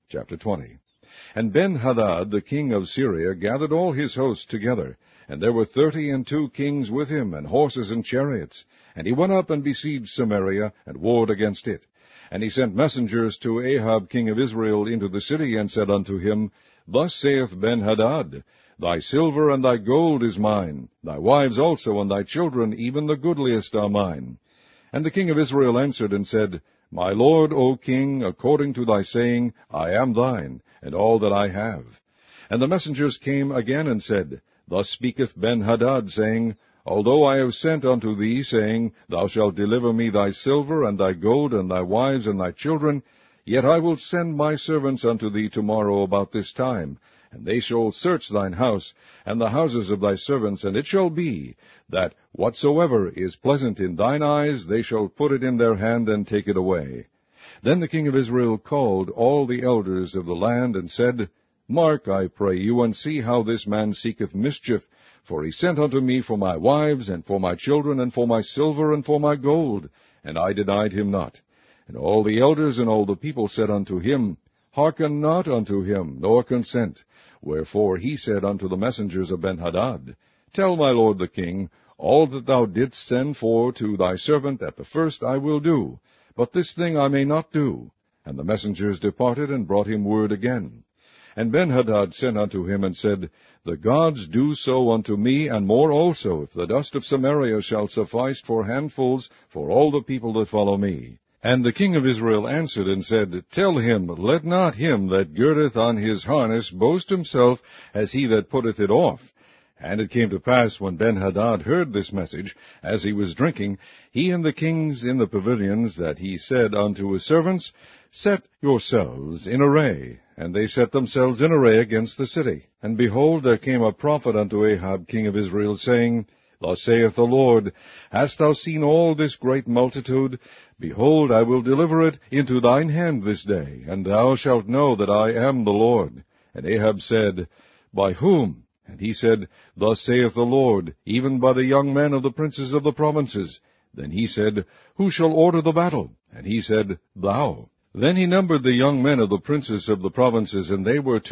Chapter 20. And Ben-Hadad the king of Syria gathered all his hosts together, and there were 32 kings with him, and horses and chariots. And he went up and besieged Samaria, and warred against it. And he sent messengers to Ahab king of Israel into the city, and said unto him, Thus saith Ben-Hadad, Thy silver and thy gold is mine, thy wives also and thy children, even the goodliest are mine. And the king of Israel answered and said, My lord, O king, according to thy saying, I am thine, and all that I have. And the messengers came again and said, Thus speaketh Ben-Hadad, saying, Although I have sent unto thee, saying, Thou shalt deliver me thy silver and thy gold and thy wives and thy children, yet I will send my servants unto thee tomorrow about this time, and they shall search thine house, and the houses of thy servants, and it shall be, that whatsoever is pleasant in thine eyes, they shall put it in their hand, and take it away. Then the king of Israel called all the elders of the land, and said, Mark, I pray you, and see how this man seeketh mischief, for he sent unto me for my wives, and for my children, and for my silver, and for my gold, and I denied him not. And all the elders and all the people said unto him, Hearken not unto him, nor consent. Wherefore he said unto the messengers of Ben-Hadad, Tell my lord the king, all that thou didst send for to thy servant at the first I will do, but this thing I may not do. And the messengers departed, and brought him word again. And Ben-Hadad sent unto him, and said, The gods do so unto me, and more also, if the dust of Samaria shall suffice for handfuls for all the people that follow me. And the king of Israel answered and said, Tell him, let not him that girdeth on his harness boast himself as he that putteth it off. And it came to pass, when Ben-Hadad heard this message, as he was drinking, he and the kings in the pavilions, that he said unto his servants, Set yourselves in array. And they set themselves in array against the city. And behold, there came a prophet unto Ahab king of Israel, saying, Thus saith the Lord, Hast thou seen all this great multitude? Behold, I will deliver it into thine hand this day, and thou shalt know that I am the Lord. And Ahab said, By whom? And he said, Thus saith the Lord, even by the young men of the princes of the provinces. Then he said, Who shall order the battle? And he said, Thou. Then he numbered the young men of the princes of the provinces, and they were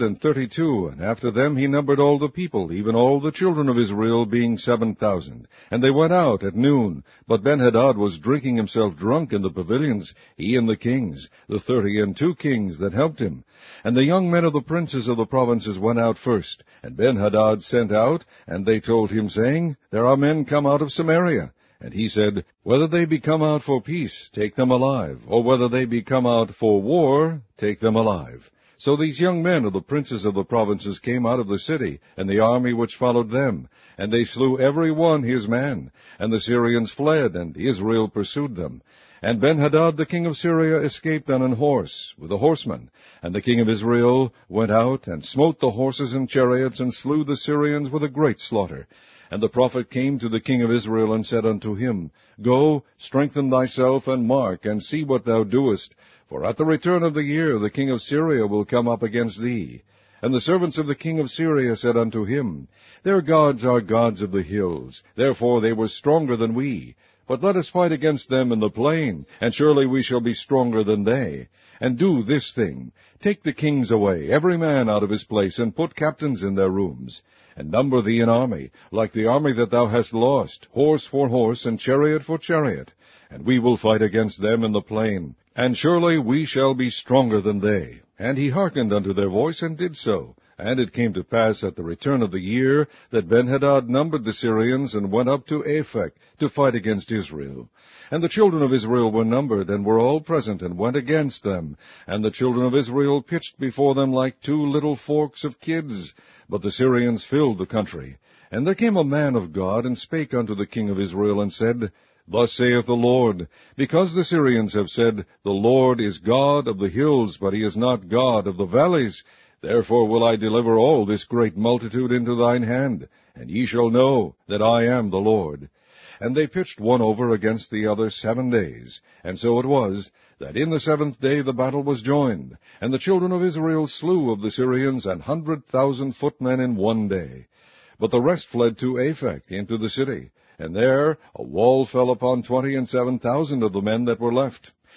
232, and after them he numbered all the people, even all the children of Israel, being 7,000. And they went out at noon, but Ben-Hadad was drinking himself drunk in the pavilions, he and the kings, the 32 kings that helped him. And the young men of the princes of the provinces went out first, and Ben-Hadad sent out, and they told him, saying, There are men come out of Samaria. And he said, Whether they be come out for peace, take them alive, or whether they be come out for war, take them alive. So these young men of the princes of the provinces came out of the city, and the army which followed them, and they slew every one his man. And the Syrians fled, and Israel pursued them. And Ben-Hadad the king of Syria escaped on an horse, with the horsemen. And the king of Israel went out, and smote the horses and chariots, and slew the Syrians with a great slaughter. And the prophet came to the king of Israel, and said unto him, Go, strengthen thyself, and mark, and see what thou doest. For at the return of the year the king of Syria will come up against thee. And the servants of the king of Syria said unto him, Their gods are gods of the hills, therefore they were stronger than we. But let us fight against them in the plain, and surely we shall be stronger than they. And do this thing, take the kings away, every man out of his place, and put captains in their rooms. And number thee an army, like the army that thou hast lost, horse for horse, and chariot for chariot. And we will fight against them in the plain, and surely we shall be stronger than they. And he hearkened unto their voice, and did so. And it came to pass at the return of the year, that Ben-Hadad numbered the Syrians, and went up to Aphek to fight against Israel. And the children of Israel were numbered, and were all present, and went against them. And the children of Israel pitched before them like 2 little forks of kids. But the Syrians filled the country. And there came a man of God, and spake unto the king of Israel, and said, Thus saith the Lord, Because the Syrians have said, The Lord is God of the hills, but he is not God of the valleys, therefore will I deliver all this great multitude into thine hand, and ye shall know that I am the Lord. And they pitched one over against the other 7 days. And so it was, that in the 7th day the battle was joined, and the children of Israel slew of the Syrians 100,000 footmen in 1 day. But the rest fled to Aphek into the city, and there a wall fell upon 27,000 of the men that were left.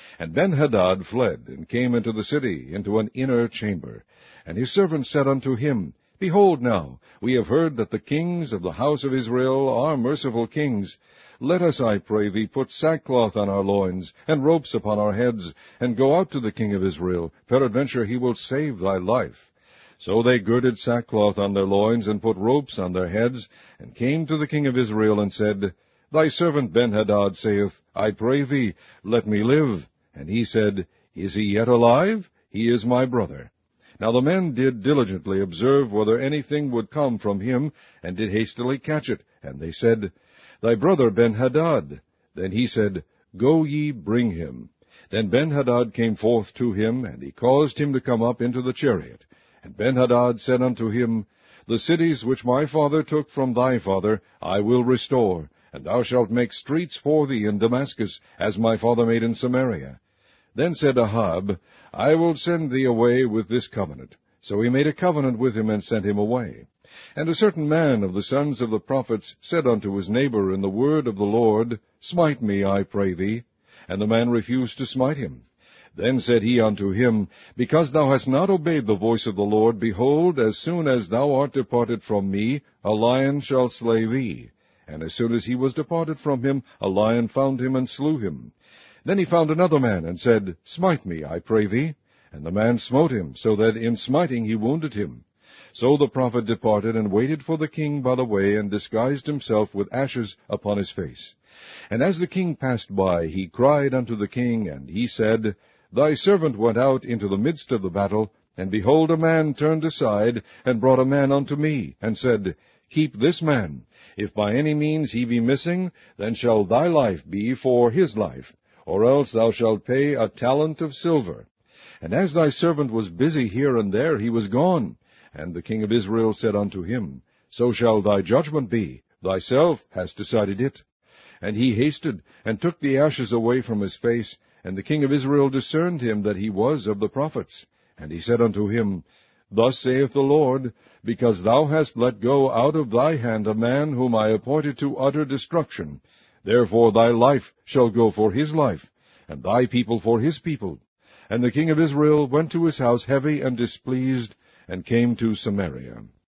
And Benhadad fled, and came into the city, into an inner chamber. And his servants said unto him, Behold now, we have heard that the kings of the house of Israel are merciful kings. Let us, I pray thee, put sackcloth on our loins, and ropes upon our heads, and go out to the king of Israel. Peradventure he will save thy life. So they girded sackcloth on their loins, and put ropes on their heads, and came to the king of Israel, and said, Thy servant Benhadad saith, I pray thee, let me live. And he said, Is he yet alive? He is my brother. Now the men did diligently observe whether anything would come from him, and did hastily catch it. And they said, Thy brother Benhadad. Then he said, Go ye, bring him. Then Benhadad came forth to him, and he caused him to come up into the chariot. And Benhadad said unto him, The cities which my father took from thy father I will restore, and thou shalt make streets for thee in Damascus, as my father made in Samaria. Then said Ahab, I will send thee away with this covenant. So he made a covenant with him, and sent him away. And a certain man of the sons of the prophets said unto his neighbor in the word of the Lord, Smite me, I pray thee. And the man refused to smite him. Then said he unto him, Because thou hast not obeyed the voice of the Lord, behold, as soon as thou art departed from me, a lion shall slay thee. And as soon as he was departed from him, a lion found him, and slew him. Then he found another man, and said, Smite me, I pray thee. And the man smote him, so that in smiting he wounded him. So the prophet departed, and waited for the king by the way, and disguised himself with ashes upon his face. And as the king passed by, he cried unto the king, and he said, Thy servant went out into the midst of the battle, and behold, a man turned aside, and brought a man unto me, and said, Keep this man. If by any means he be missing, then shall thy life be for his life, or else thou shalt pay a talent of silver. And as thy servant was busy here and there, he was gone. And the king of Israel said unto him, So shall thy judgment be, thyself hast decided it. And he hasted, and took the ashes away from his face, and the king of Israel discerned him that he was of the prophets. And he said unto him, Thus saith the Lord, Because thou hast let go out of thy hand a man whom I appointed to utter destruction, therefore thy life shall go for his life, and thy people for his people. And the king of Israel went to his house heavy and displeased, and came to Samaria.